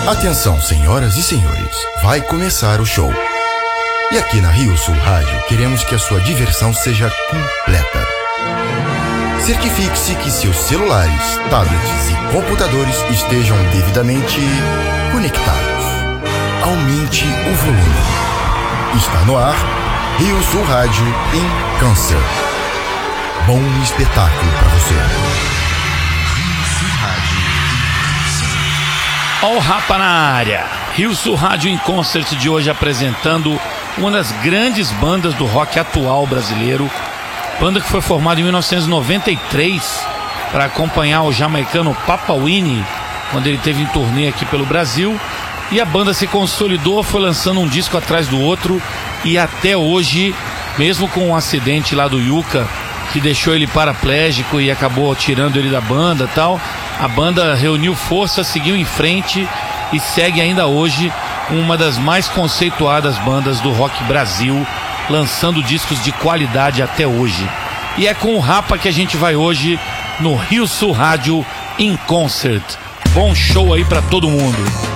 Atenção, senhoras e senhores, vai começar o show. E aqui na Rio Sul Rádio queremos que a sua diversão seja completa. Certifique-se que seus celulares, tablets e computadores estejam devidamente conectados. Aumente o volume. Está no ar Rio Sul Rádio em Câncer. Bom espetáculo para você. Rio Sul Rádio. Ó o Rapa na área. Rio Sul Rádio em Concert de hoje apresentando uma das grandes bandas do rock atual brasileiro. Banda que foi formada em 1993 para acompanhar o jamaicano Papa Winnie quando ele teve em turnê aqui pelo Brasil. E a banda se consolidou, foi lançando um disco atrás do outro. E até hoje, mesmo com um acidente lá do Yuka, que deixou ele paraplégico e acabou tirando ele da banda e tal, a banda reuniu força, seguiu em frente e segue ainda hoje uma das mais conceituadas bandas do rock Brasil, lançando discos de qualidade até hoje. E é com o Rapa que a gente vai hoje no Rio Sul Rádio em Concert. Bom show aí pra todo mundo.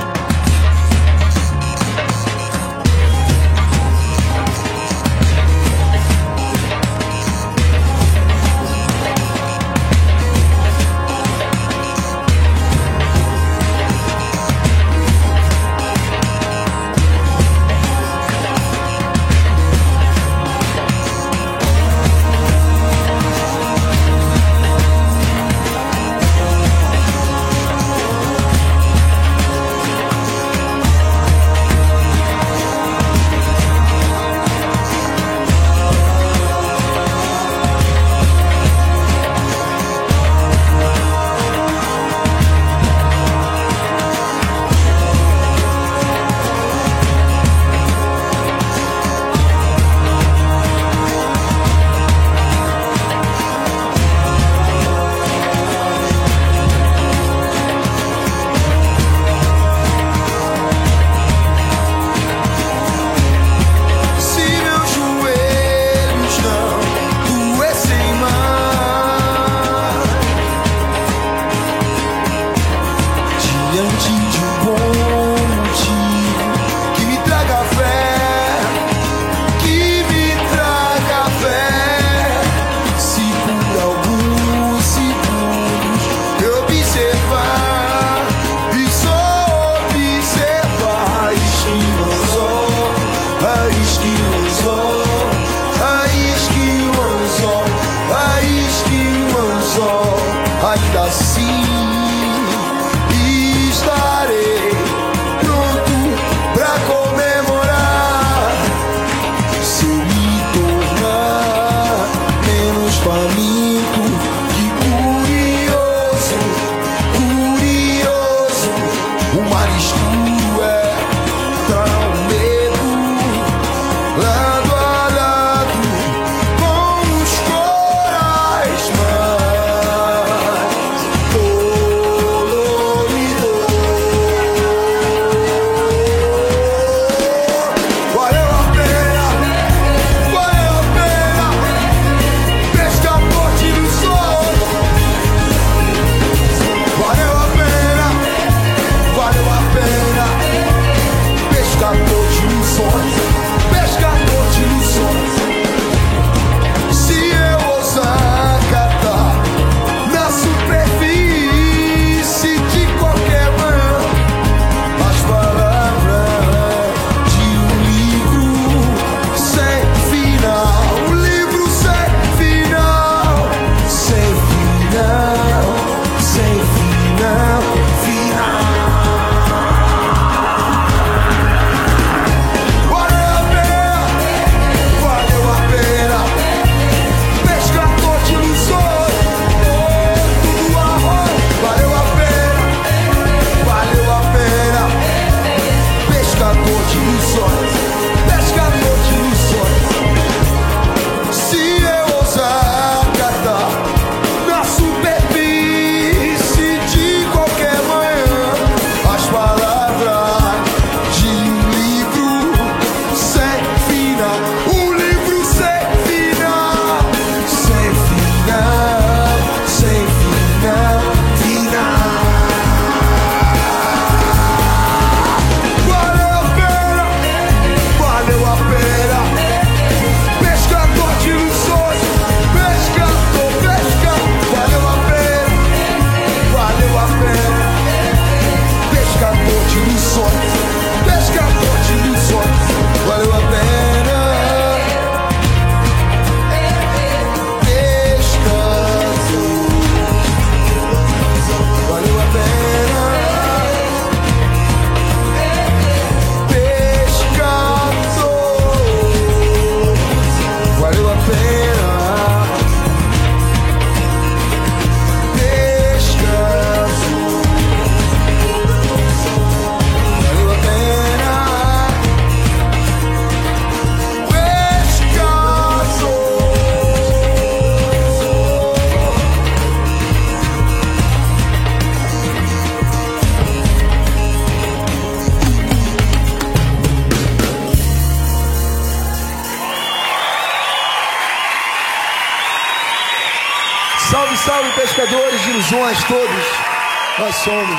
salve, pescadores de ilusões todos. Nós somos.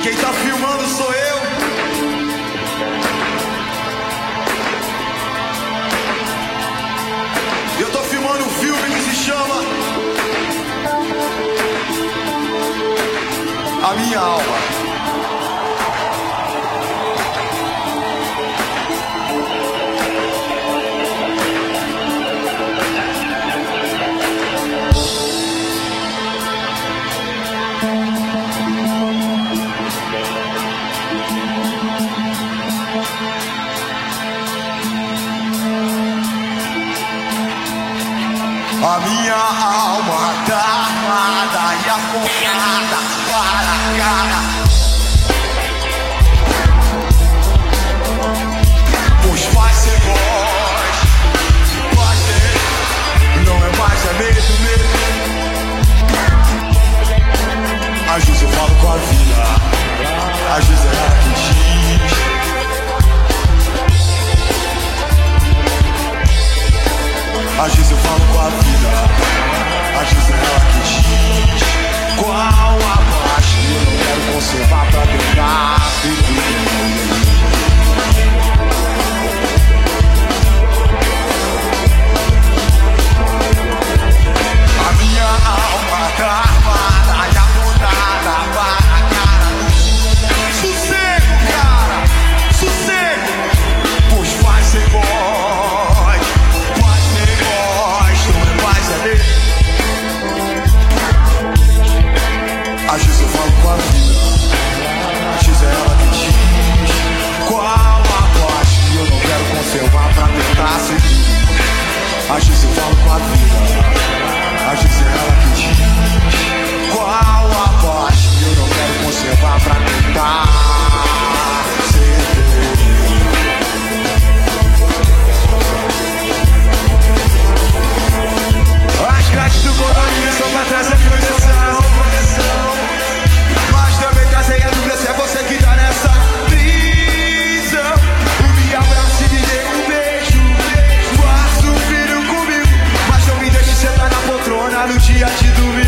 Quem tá filmando sou eu. Eu tô filmando um filme que se chama A Minha Alma. A minha alma tá armada e apontada para a cara, pois vai ser voz, vai ser, não é mais, é medo, medo. Às vezes eu falo com a vida, às vezes é ela que diz. Às vezes eu falo com a vida, às vezes é ela que diz qual a paz que eu não quero conservar pra tentar viver. A minha alma tá armada e apontada para a cara do sossego, cara, sossego, pois vai ser bom. Às vezes eu falo com a vida, às vezes é ela que diz qual a paz que eu não quero conservar pra tentar seguir. Às vezes eu falo com a vida, às vezes é ela que diz qual a paz que eu não quero conservar pra tentar seguir. As grades do condomínio são pra trazer proteção, mas também trazer a dúvida se é você que tá nessa prisão. Me abraça e me dê um beijo, faça um filho comigo, mas não me deixe sentar na poltrona no dia de domingo.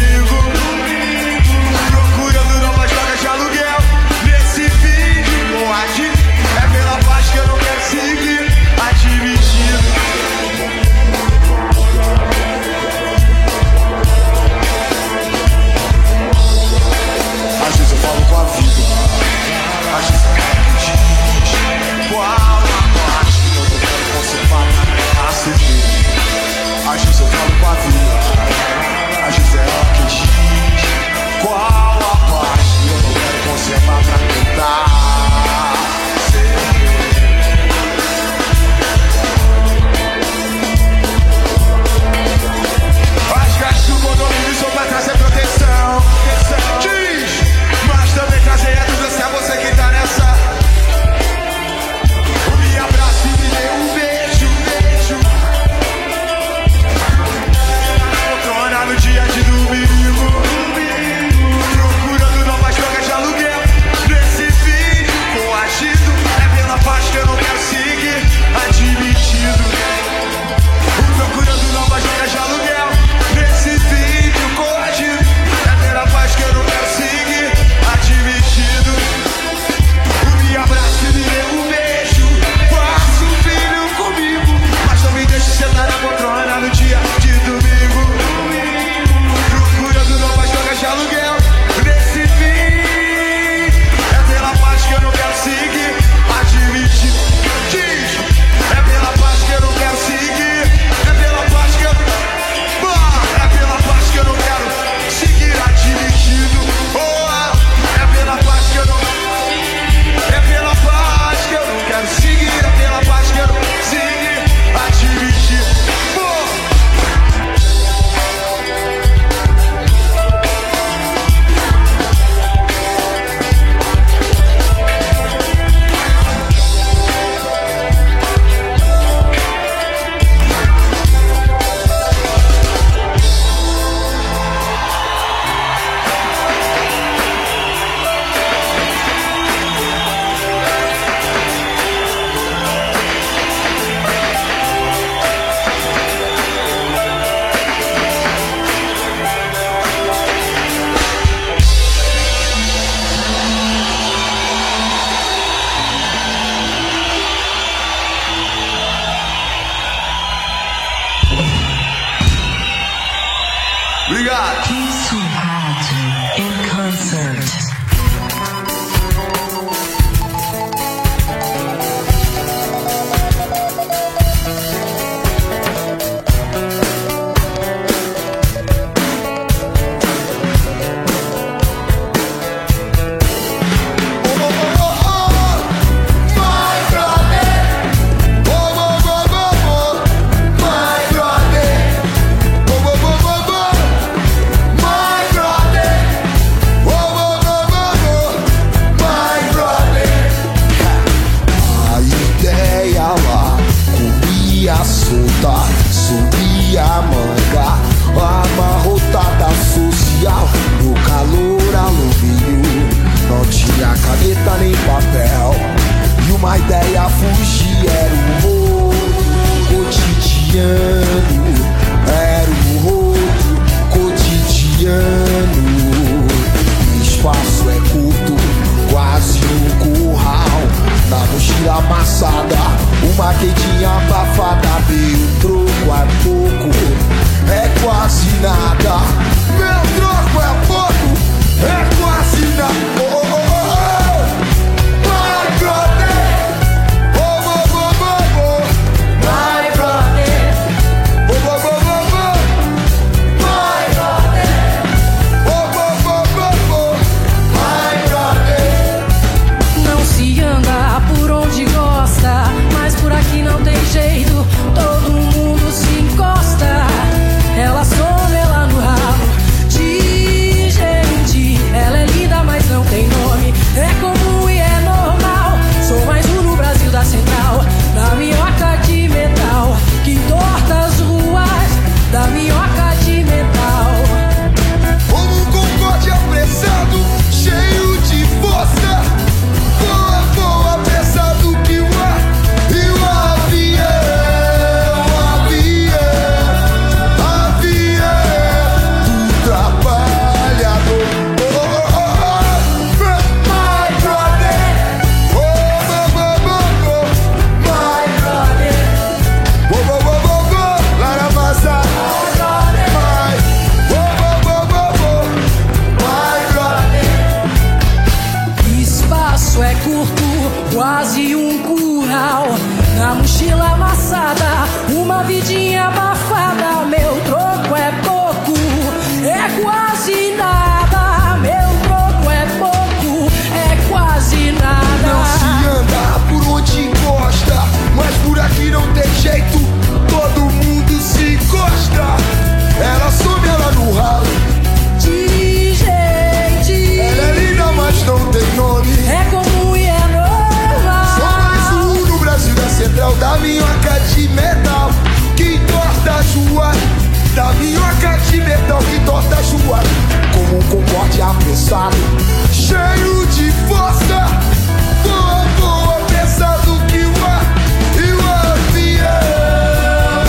mochila amassada, uma vidinha abafada. Meu troco é pouco, é quase nada. Meu troco é pouco, é quase nada. Não se anda por onde gosta, mas por aqui não tem jeito, todo mundo se encosta. Ela some, ela no ralo. De gente, Ela é linda, mas não tem nome. é comum e é normal. Só mais um no Brasil da Central, da minhoca de metal que entorta as ruas. Da minhoca de metal que entorta as ruas. Como um concorde apressado, cheio de força. Voa, voa, pesado que o ar. E o avião,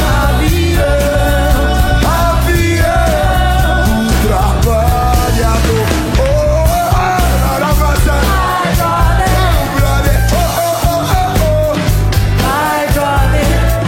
avião do trabalhador. Oh, oh, oh, Aravazana. Vai, brother, vai, brother.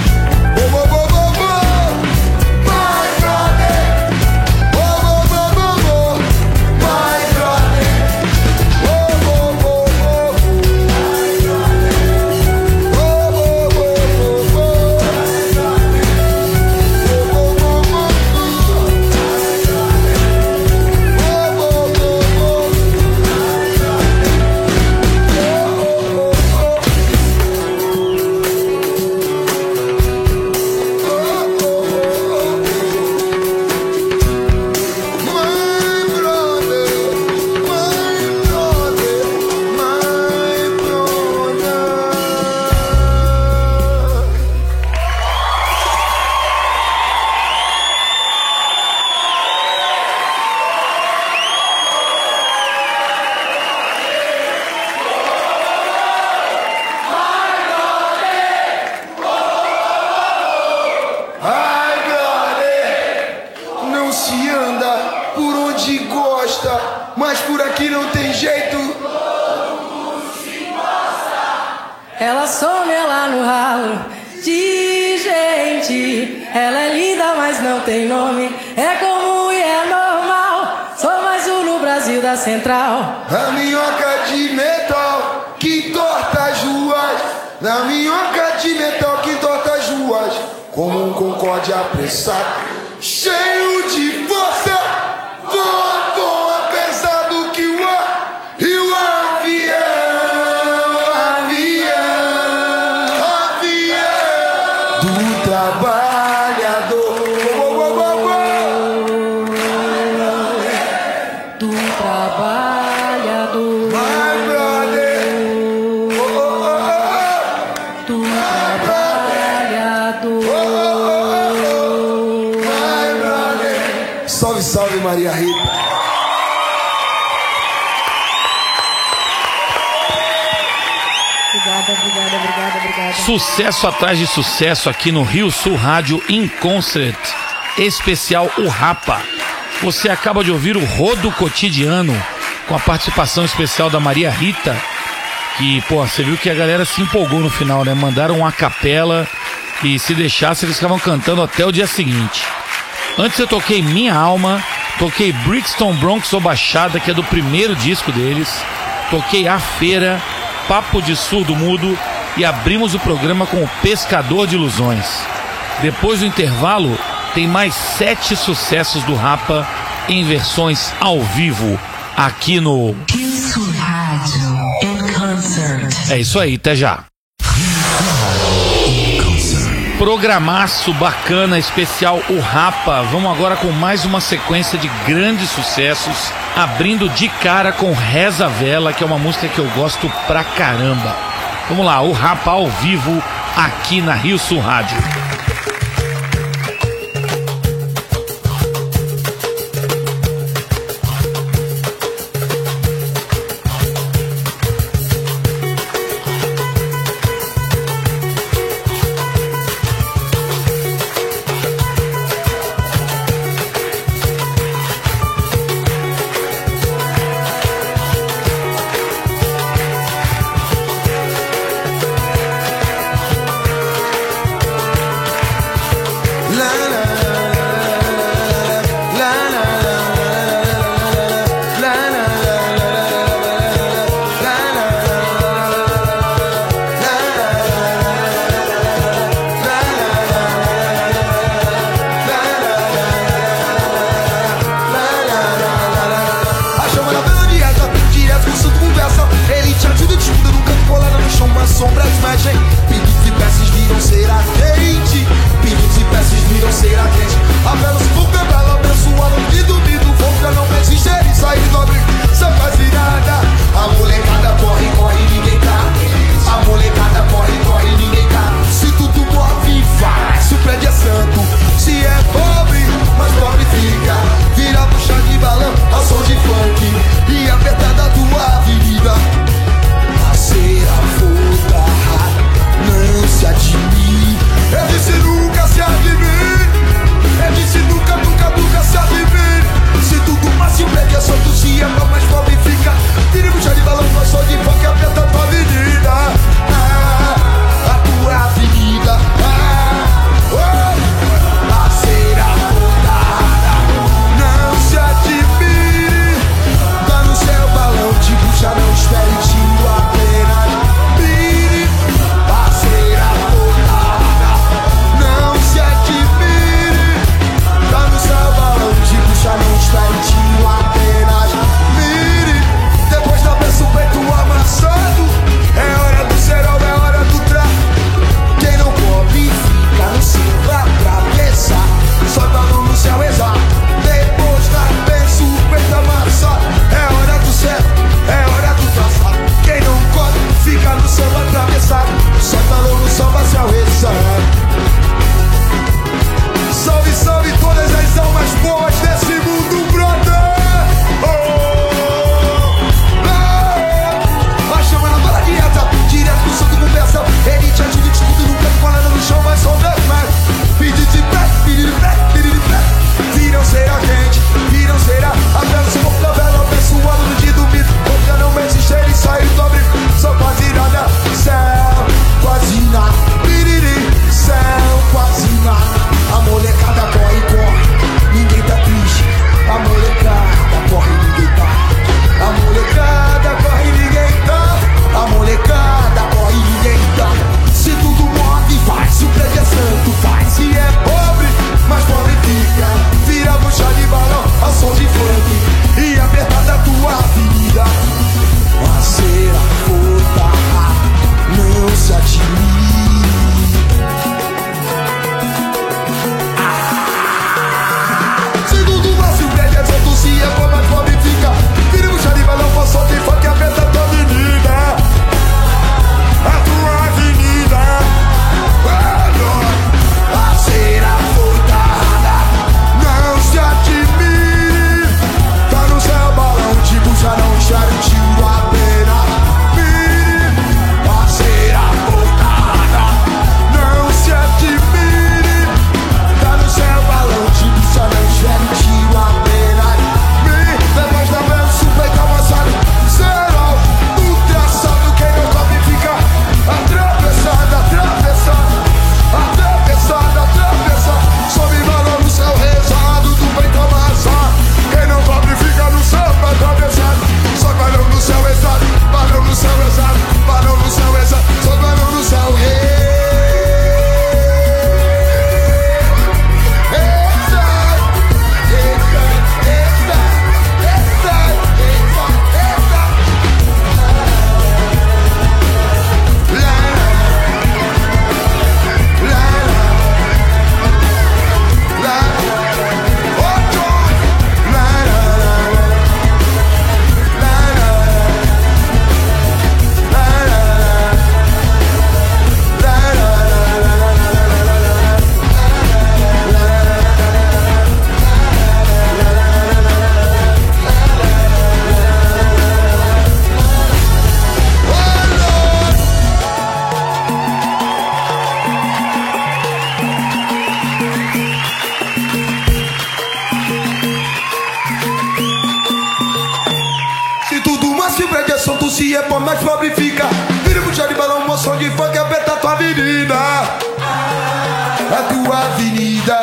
Mas por aqui não tem jeito. Ela some lá no ralo de gente. Ela é linda, mas não tem nome. É comum e é normal. Sou mais um no Brasil da Central. A minhoca de metal que entorta as ruas. Na minhoca de metal que entorta as ruas. Como um concorde apressado, cheio de força. Voa, voa, pesado que o ar. E o avião, avião, avião do trabalhador. Do trabalhador. My brother. Oh, oh, oh, oh. Do trabalhador. My brother. Salve, salve, Maria Rita. Obrigada. Sucesso atrás de sucesso aqui no Rio Sul Rádio in Concert, especial O Rapa. Você acaba de ouvir o Rodo Cotidiano com a participação especial da Maria Rita, que, pô, você viu que a galera se empolgou no final, né? Mandaram uma capela e se deixasse eles ficavam cantando até o dia seguinte. Antes eu toquei Minha Alma, toquei Brixton Bronx ou Baixada, que é do primeiro disco deles, toquei A Feira, Papo de Surdo Mudo e abrimos o programa com o Pescador de Ilusões. Depois do intervalo, tem mais 7 sucessos do Rapa em versões ao vivo aqui no Rio Sul Rádio in Concert. É isso aí, até já. Programaço bacana, especial O Rapa. Vamos agora com mais uma sequência de grandes sucessos, abrindo de cara com Reza a Vela, que é uma música que eu gosto pra caramba. Vamos lá, O Rapa ao vivo aqui na Rio Sul Rádio. Mas se prende assunto, se é pobre, mais pobre fica. Vira puxar de balão, moção de funk, aperta tua avenida. A tua avenida.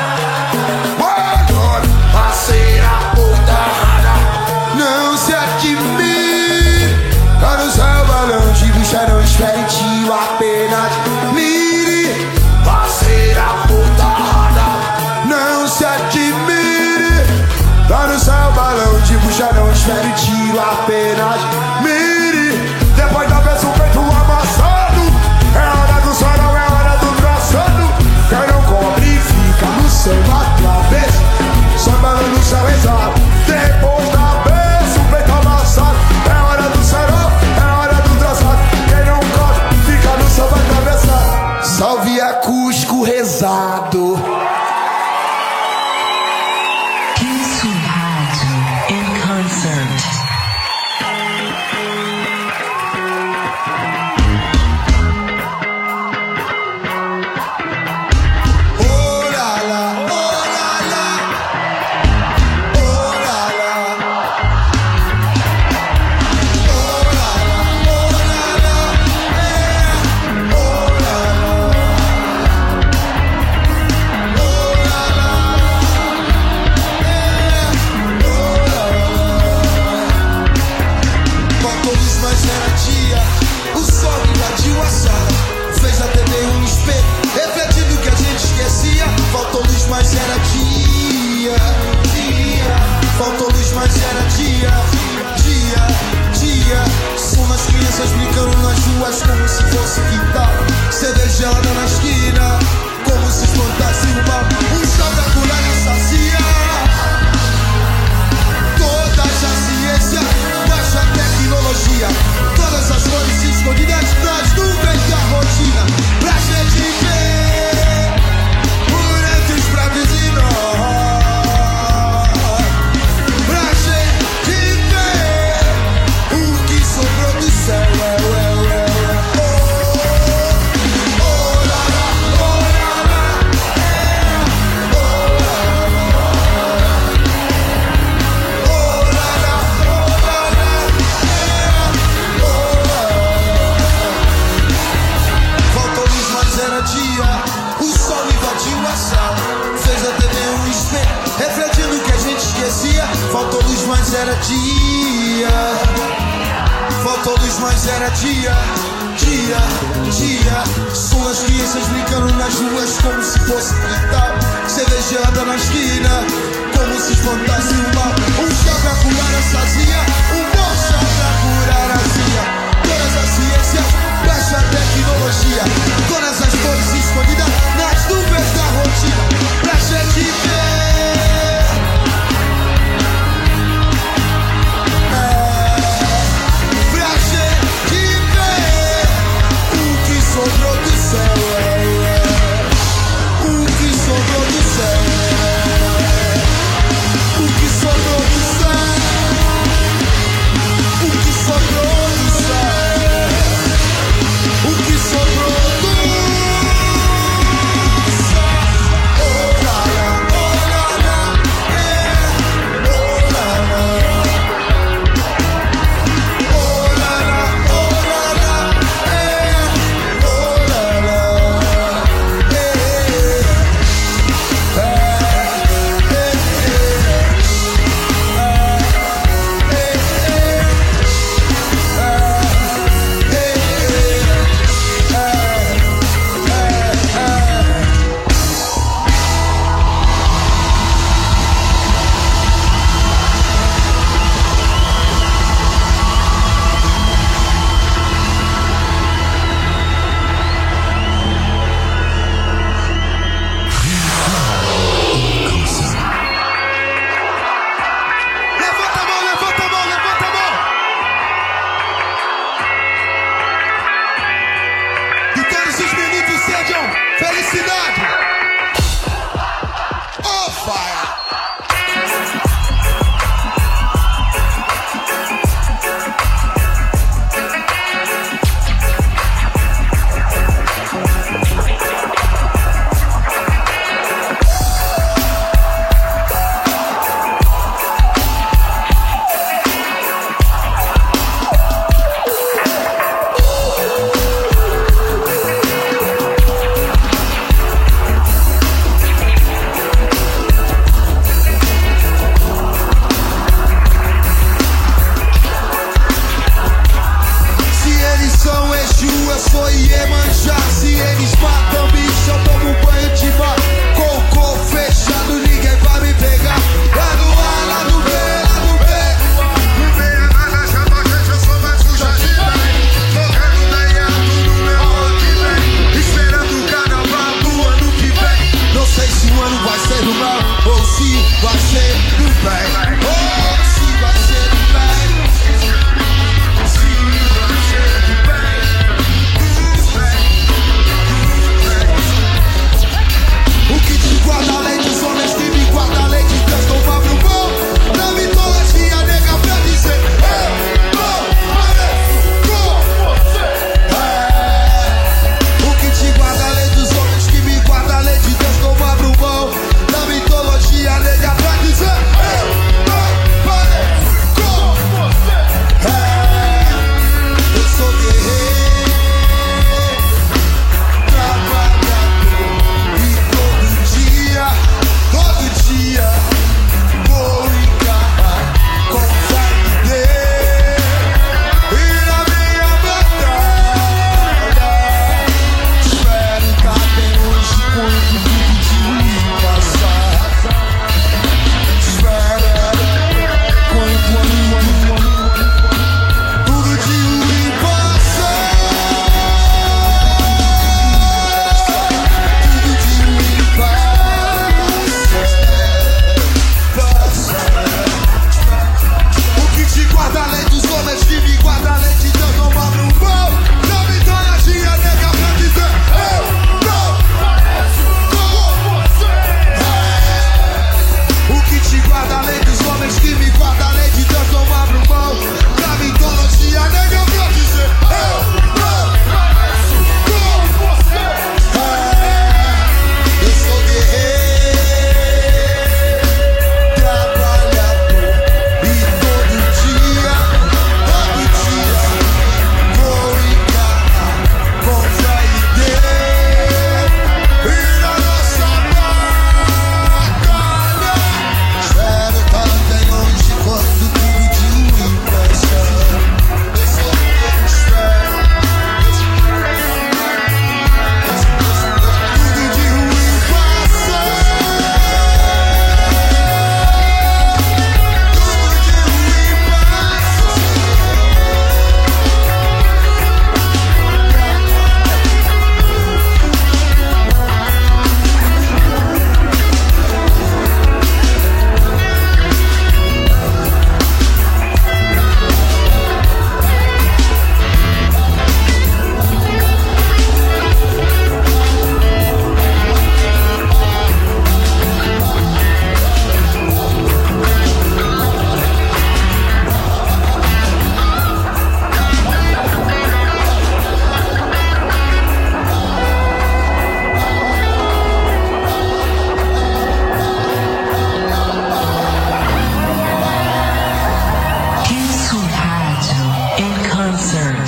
Agora, parceira, portarada. Não se admire. Tá no céu, balão de bucha, não espere tio, apenas mire. Parceira, portarada. Não se admire. Tá no céu, balão de bucha, não espere tiro, apenas mire. Depois da vez o peito amassado, é hora do sarau, é hora do traçado. Quem não cobre fica no céu, bate a vez, só balão no céu exato. Depois da vez o peito amassado, é hora do sarau, é hora do traçado. Quem não cobre fica no céu, bate a vez. Salve acústico rezado. Brincando nas ruas como se fosse quintal. Cervejada na esquina, como se espantasse o mal. Um chá pra curar e sacia toda a ciência, baixa tecnologia. Todas as cores escondidas nas nuvens da rotina. Pra gente ver por entre os bravos e nós. Pra gente ver o que sobrou do céu. Faltou luz, mas era dia. Faltou luz, mas era dia. Dia, dia. São as crianças brincando nas ruas como se fosse quintal. Cervejada na esquina, como se espantasse o mal. Um chá pra curar a sazia, um bom chá pra curar a azia. Todas as ciências, baixa tecnologia. Todas as cores escondidas nas nuvens da rotina. Pra gente ver. Sobrou do céu, o que sobrou do céu, o que sobrou do céu, o que sobrou do céu, o que sobrou do céu. Oh la la, oh la la, oh la la, oh la la, oh la la. concert.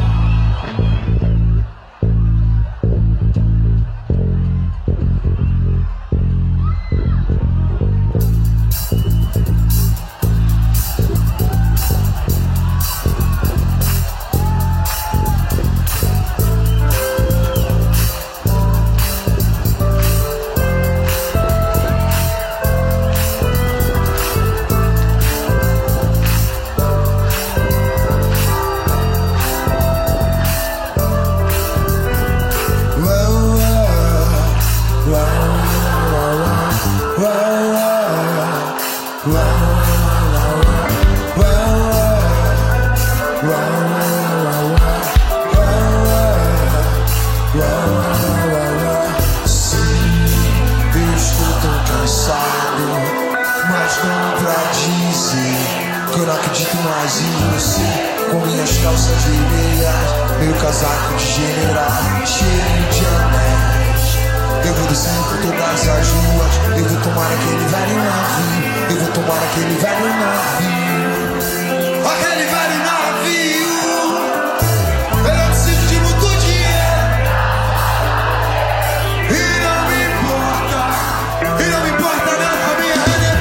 Mas não pra dizer que eu não acredito mais em você. Com minhas calças vermelhas, meu casaco de general, cheio de anéis. Eu vou descendo por todas as ruas, eu vou tomar aquele velho navio, eu vou tomar aquele velho navio, aquele velho navio. Eu não preciso de muito dinheiro, e não me importa, e não me importa nada a minha renda.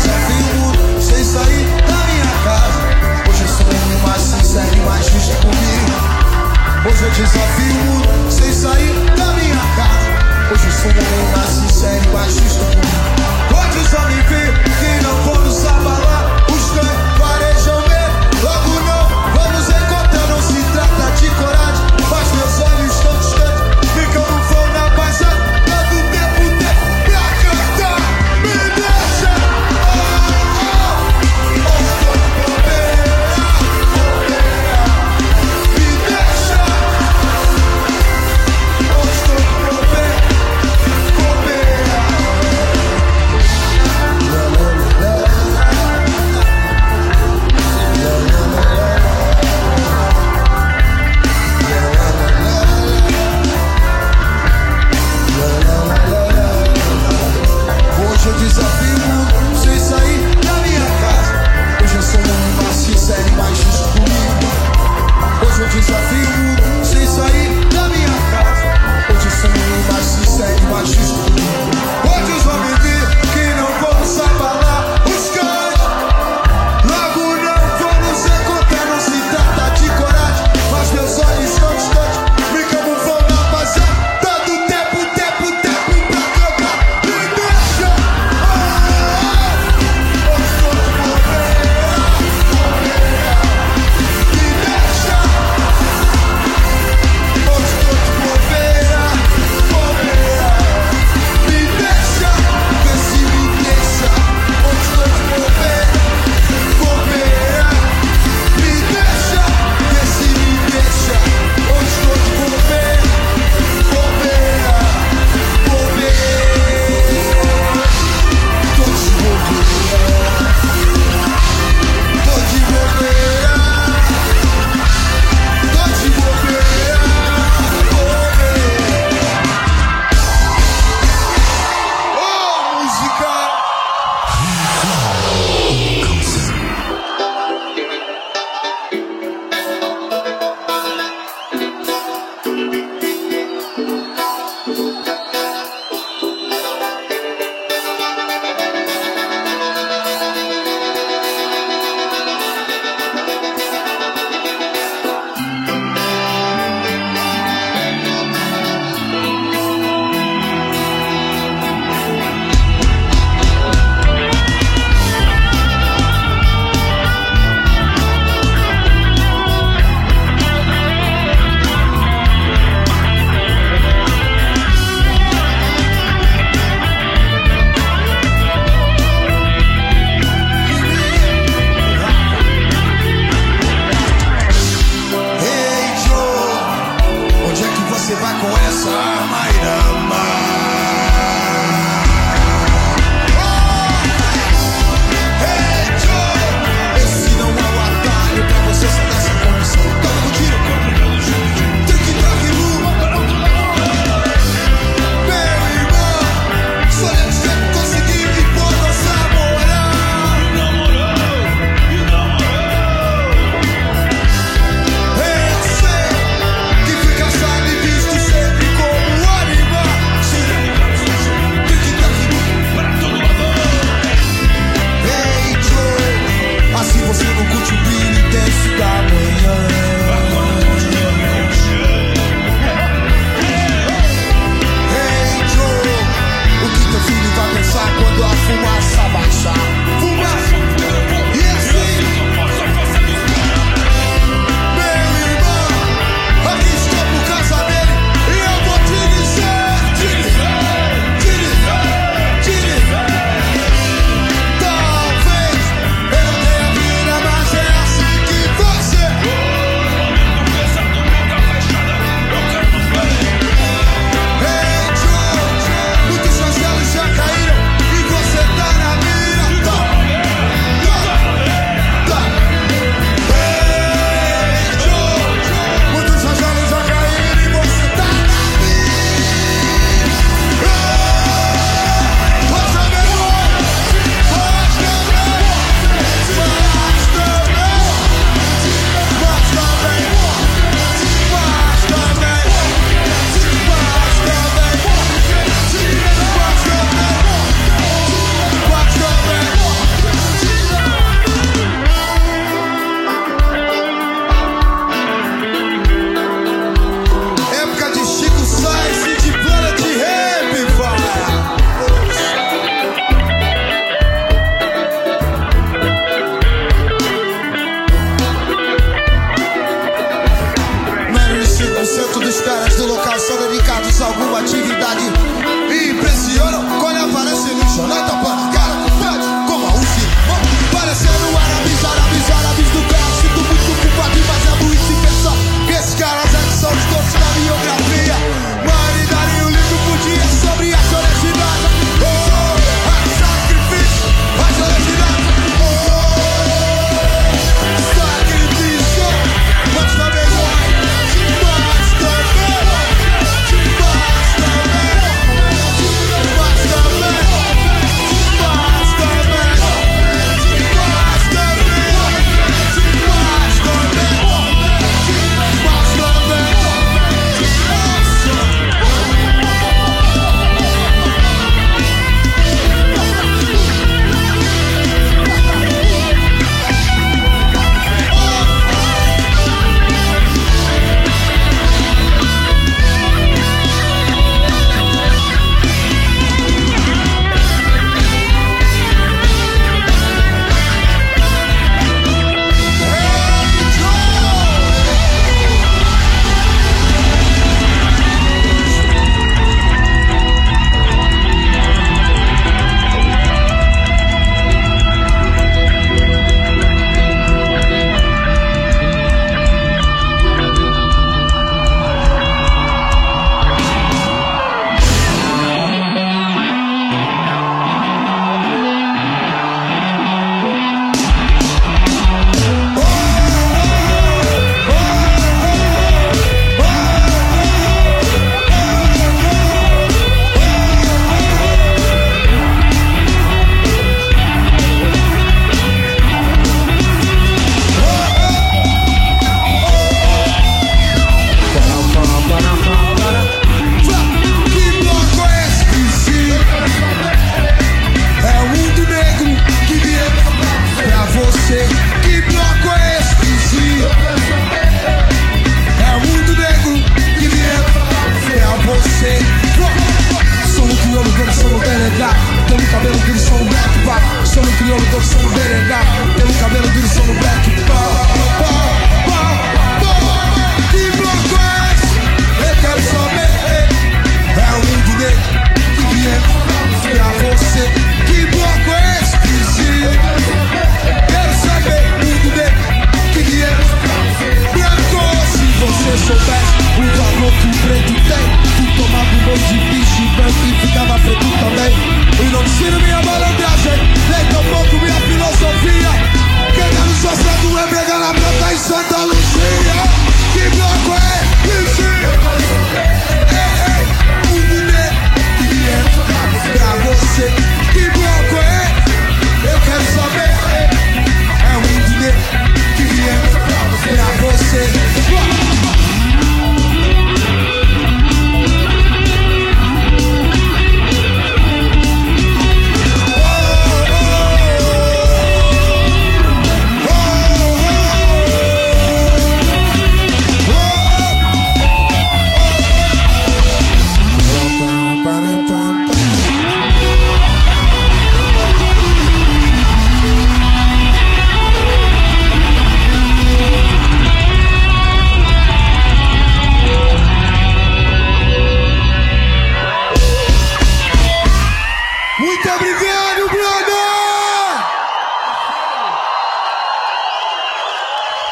desafio o mundo sem sair da minha casa. Hoje eu sou um mais sincero e mais justo comigo. Hoje eu desafio o mundo sem sair da minha casa. Hoje eu sou um mais sincero e mais justo comigo. Hoje só me vê quem não for nos abalar. Os cães farejam medo, logo não vamos encontrar. Não se trata de coragem, mas meus olhos estão distantes. Ficam no fogo na paisagem, dando tempo pra cantar. Me deixa, me deixa.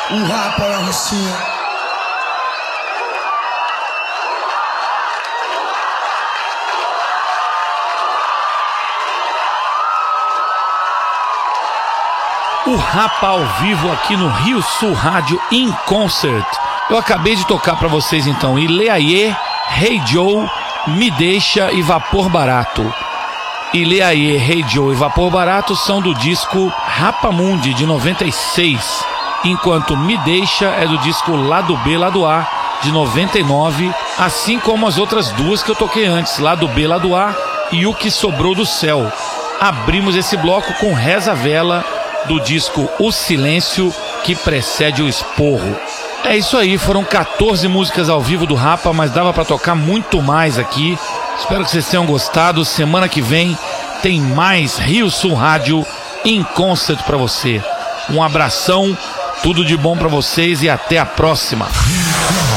O Rapa é você. O Rapa ao vivo aqui no Rio Sul Rádio in Concert. Eu acabei de tocar pra vocês então Ileaie, Hey Joe, Me Deixa e Vapor Barato. Ileaie, Hey Joe e Vapor Barato são do disco Rapamundi de 96, enquanto Me Deixa é do disco Lado B, Lado A de 99, assim como as outras duas que eu toquei antes, Lado B, Lado A e O Que Sobrou do Céu. Abrimos esse bloco com Reza Vela do disco O Silêncio, que precede o Esporro. É isso aí, foram 14 músicas ao vivo do Rapa, mas dava pra tocar muito mais aqui. Espero que vocês tenham gostado. Semana que vem tem mais Rio Sul Rádio in Concert pra você. Um abração, tudo de bom pra vocês e até a próxima.